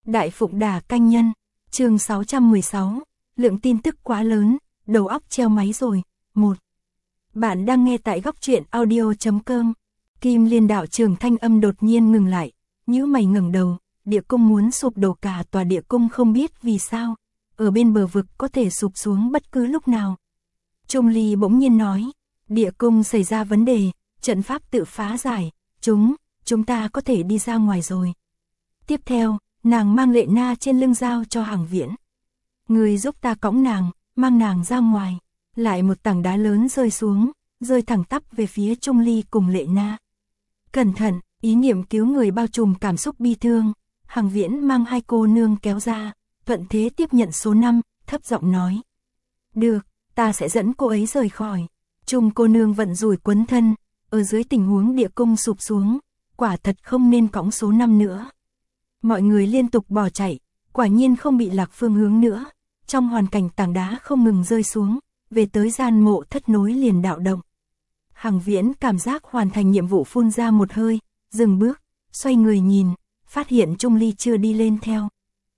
Đại Phụng Đà Canh Nhân, chương 616, lượng tin tức quá lớn, đầu óc treo máy rồi. 1. Bạn đang nghe tại góc truyện audio.com. Kim Liên đạo trưởng thanh âm đột nhiên ngừng lại, nhíu mày ngẩng đầu, địa cung muốn sụp đổ, cả tòa địa cung không biết vì sao, ở bên bờ vực có thể sụp xuống bất cứ lúc nào. Trung Ly bỗng nhiên nói, địa cung xảy ra vấn đề, trận pháp tự phá giải, chúng ta có thể đi ra ngoài rồi. Tiếp theo, nàng mang Lệ Na trên lưng giao cho Hằng Viễn. Người giúp ta cõng nàng, mang nàng ra ngoài. Lại một tảng đá lớn rơi xuống, rơi thẳng tắp về phía Trung Ly cùng Lệ Na. Cẩn thận, ý niệm cứu người bao trùm cảm xúc bi thương. Hằng Viễn mang hai cô nương kéo ra, thuận thế tiếp nhận số 5, thấp giọng nói. Được, ta sẽ dẫn cô ấy rời khỏi. Trung cô nương vận rủi quấn thân, ở dưới tình huống địa cung sụp xuống, quả thật không nên cõng số 5 nữa. Mọi người liên tục bỏ chạy, quả nhiên không bị lạc phương hướng nữa. Trong hoàn cảnh tảng đá không ngừng rơi xuống, về tới gian mộ thất nối liền đạo động. Hằng Viễn cảm giác hoàn thành nhiệm vụ, phun ra một hơi, dừng bước, xoay người nhìn, phát hiện Trung Ly chưa đi lên theo.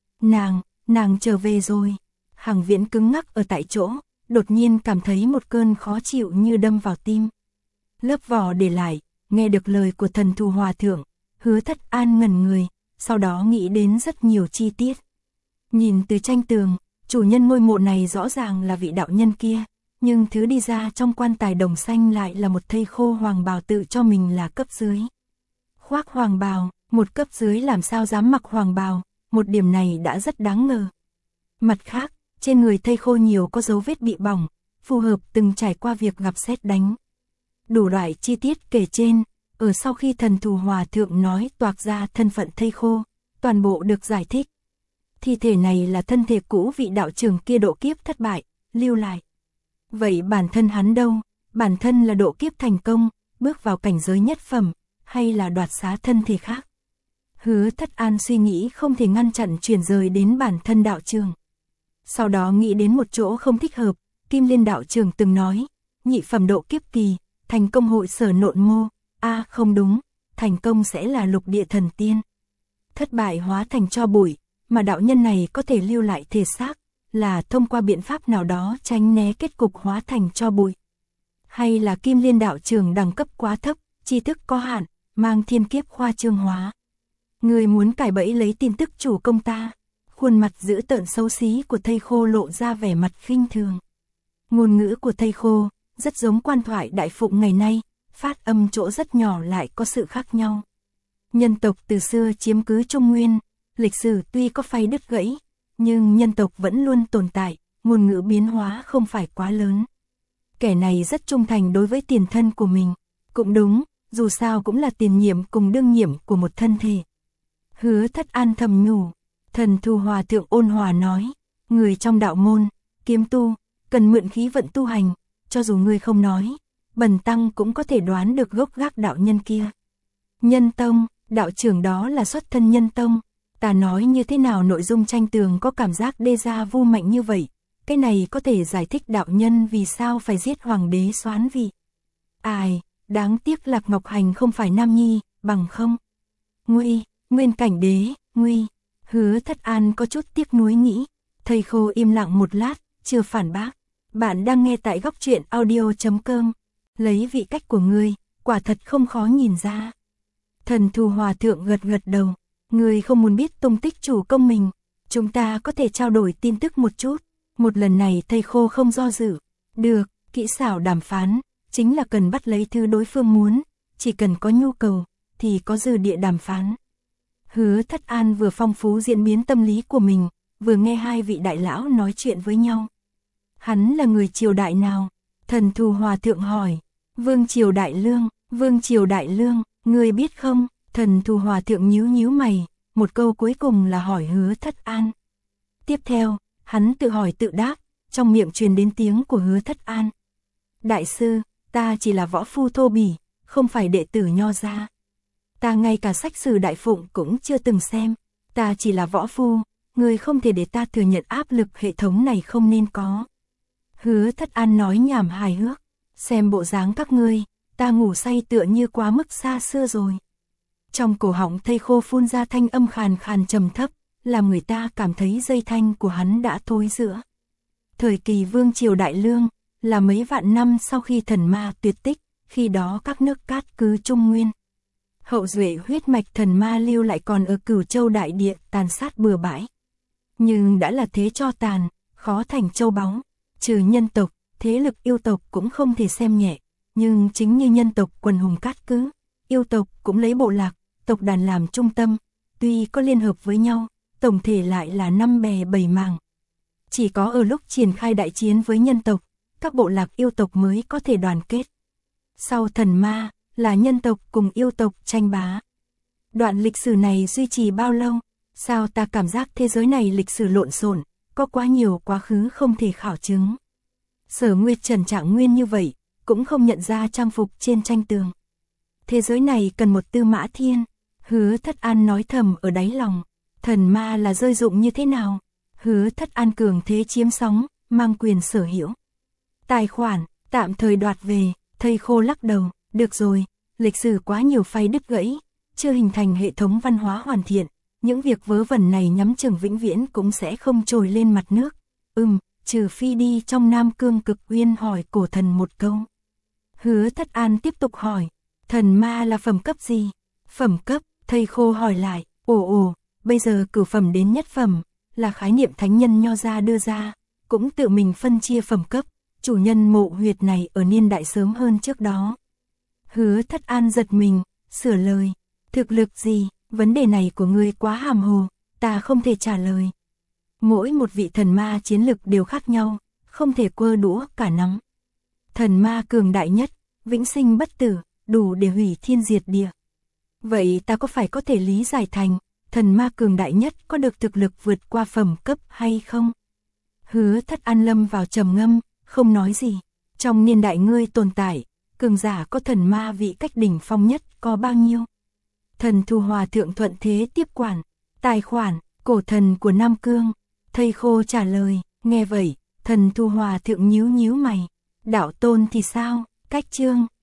Nàng trở về rồi. Hằng Viễn cứng ngắc ở tại chỗ, đột nhiên cảm thấy một cơn khó chịu như đâm vào tim. Lớp vỏ để lại, nghe được lời của Thần Thù Hòa Thượng, Hứa Thất An ngẩn người, sau đó nghĩ đến rất nhiều chi tiết. Nhìn từ tranh tường, chủ nhân ngôi mộ này rõ ràng là vị đạo nhân kia, nhưng thứ đi ra trong quan tài đồng xanh lại là một thây khô hoàng bào tự cho mình là cấp dưới. Khoác hoàng bào, một cấp dưới làm sao dám mặc hoàng bào, một điểm này đã rất đáng ngờ. Mặt khác, trên người thây khô nhiều có dấu vết bị bỏng, phù hợp từng trải qua việc gặp sét đánh. Đủ loại chi tiết kể trên, ở sau khi Thần Thù Hòa Thượng nói toạc ra thân phận thây khô, toàn bộ được giải thích. Thi thể này là thân thể cũ vị đạo trưởng kia độ kiếp thất bại, lưu lại. Vậy bản thân hắn đâu? Bản thân là độ kiếp thành công, bước vào cảnh giới nhất phẩm, hay là đoạt xá thân thể khác? Hứa Thất An suy nghĩ không thể ngăn chặn chuyển rời đến bản thân đạo trưởng. Sau đó nghĩ đến một chỗ không thích hợp, Kim Liên đạo trưởng từng nói, nhị phẩm độ kiếp kỳ, thành công hội sở nộn mô, không đúng, thành công sẽ là lục địa thần tiên. Thất bại hóa thành tro bụi, mà đạo nhân này có thể lưu lại thể xác, là thông qua biện pháp nào đó tránh né kết cục hóa thành tro bụi. Hay là Kim Liên đạo trưởng đẳng cấp quá thấp, tri thức có hạn, mang thiên kiếp khoa trương hóa. Người muốn cải bẫy lấy tin tức chủ công ta. Khuôn mặt dữ tợn xấu xí của thây khô lộ ra vẻ mặt khinh thường. Ngôn ngữ của thây khô rất giống quan thoại Đại Phụng ngày nay, phát âm chỗ rất nhỏ lại có sự khác nhau. Nhân tộc từ xưa chiếm cứ Trung Nguyên, lịch sử tuy có phay đứt gãy, nhưng nhân tộc vẫn luôn tồn tại, ngôn ngữ biến hóa không phải quá lớn. Kẻ này rất trung thành đối với tiền thân của mình, cũng đúng, dù sao cũng là tiền nhiệm cùng đương nhiệm của một thân thể. Hứa Thất An thầm nhủ. Thần Thù Hòa Thượng ôn hòa nói, người trong đạo môn, kiếm tu, cần mượn khí vận tu hành, cho dù người không nói, bần tăng cũng có thể đoán được gốc gác đạo nhân kia. Nhân tông, đạo trưởng đó là xuất thân nhân tông, ta nói như thế nào nội dung tranh tường có cảm giác déjà vu mạnh như vậy, cái này có thể giải thích đạo nhân vì sao phải giết hoàng đế soán vị. Ai, đáng tiếc Lạc Ngọc Hành không phải nam nhi, bằng không. Nguyên cảnh đế, nguy. Hứa Thất An có chút tiếc nuối nghĩ, thầy khô im lặng một lát, chưa phản bác. Bạn đang nghe tại góc truyện audio.com. Lấy vị cách của ngươi, quả thật không khó nhìn ra. Thần Thù Hòa Thượng gật gật đầu, ngươi không muốn biết tung tích chủ công mình, chúng ta có thể trao đổi tin tức một chút. Một lần này thầy khô không do dự. Được, kỹ xảo đàm phán, chính là cần bắt lấy thứ đối phương muốn, chỉ cần có nhu cầu, thì có dư địa đàm phán. Hứa Thất An vừa phong phú diễn biến tâm lý của mình, vừa nghe hai vị đại lão nói chuyện với nhau. Hắn là người triều đại nào? Thần Thù Hòa Thượng hỏi. Vương Triều Đại Lương, ngươi biết không? Thần Thù Hòa Thượng nhíu mày, một câu cuối cùng là hỏi Hứa Thất An. Tiếp theo, hắn tự hỏi tự đáp, trong miệng truyền đến tiếng của Hứa Thất An. Đại sư, ta chỉ là võ phu thô bỉ, không phải đệ tử Nho gia. Ta ngay cả sách sử Đại Phụng cũng chưa từng xem, ta chỉ là võ phu, người không thể để ta thừa nhận áp lực hệ thống này không nên có. Hứa Thất An nói nhảm hài hước, xem bộ dáng các ngươi, ta ngủ say tựa như quá mức xa xưa rồi. Trong cổ họng thây khô phun ra thanh âm khàn khàn trầm thấp, làm người ta cảm thấy dây thanh của hắn đã thối rữa. Thời kỳ Vương triều Đại Lương, là mấy vạn năm sau khi thần ma tuyệt tích, khi đó các nước cát cứ Trung Nguyên. Hậu duệ huyết mạch thần ma lưu lại còn ở Cửu Châu đại địa tàn sát bừa bãi. Nhưng đã là thế cho tàn, khó thành châu báu, trừ nhân tộc, thế lực yêu tộc cũng không thể xem nhẹ, nhưng chính như nhân tộc quần hùng cát cứ, yêu tộc cũng lấy bộ lạc, tộc đàn làm trung tâm, tuy có liên hợp với nhau, tổng thể lại là năm bè bảy mảng. Chỉ có ở lúc triển khai đại chiến với nhân tộc, các bộ lạc yêu tộc mới có thể đoàn kết. Sau thần ma, là nhân tộc cùng yêu tộc tranh bá. Đoạn lịch sử này duy trì bao lâu? Sao ta cảm giác thế giới này lịch sử lộn xộn, có quá nhiều quá khứ không thể khảo chứng. Sở Nguyệt Trần trạng nguyên như vậy, cũng không nhận ra trang phục trên tranh tường. Thế giới này cần một Tư Mã Thiên. Hứa Thất An nói thầm ở đáy lòng, thần ma là rơi dụng như thế nào? Hứa Thất An cường thế chiếm sóng, mang quyền sở hữu. Tài khoản, tạm thời đoạt về, thầy Khô lắc đầu, được rồi, lịch sử quá nhiều phay đứt gãy, chưa hình thành hệ thống văn hóa hoàn thiện, những việc vớ vẩn này nhắm chừng vĩnh viễn cũng sẽ không trồi lên mặt nước. Trừ phi đi trong Nam Cương Cực Uyên hỏi cổ thần một câu. Hứa Thất An tiếp tục hỏi, thần ma là phẩm cấp gì? Phẩm cấp, thầy Khô hỏi lại, bây giờ cửu phẩm đến nhất phẩm, là khái niệm thánh nhân Nho gia đưa ra, cũng tự mình phân chia phẩm cấp, chủ nhân mộ huyệt này ở niên đại sớm hơn trước đó. Hứa Thất An giật mình, sửa lời, thực lực gì, vấn đề này của ngươi quá hàm hồ, ta không thể trả lời. Mỗi một vị thần ma chiến lực đều khác nhau, không thể quơ đũa cả nắm. Thần ma cường đại nhất, vĩnh sinh bất tử, đủ để hủy thiên diệt địa. Vậy ta có phải có thể lý giải thành, thần ma cường đại nhất có được thực lực vượt qua phẩm cấp hay không? Hứa Thất An lâm vào trầm ngâm, không nói gì. Trong niên đại ngươi tồn tại, cường giả có thần ma vị cách đỉnh phong nhất có bao nhiêu? Thần Thu Hòa thượng thuận thế tiếp quản. Tài khoản, cổ thần của Nam Cương. Thầy Khô trả lời, nghe vậy, thần Thu Hòa thượng nhíu nhíu mày. Đạo tôn thì sao? Cách chương.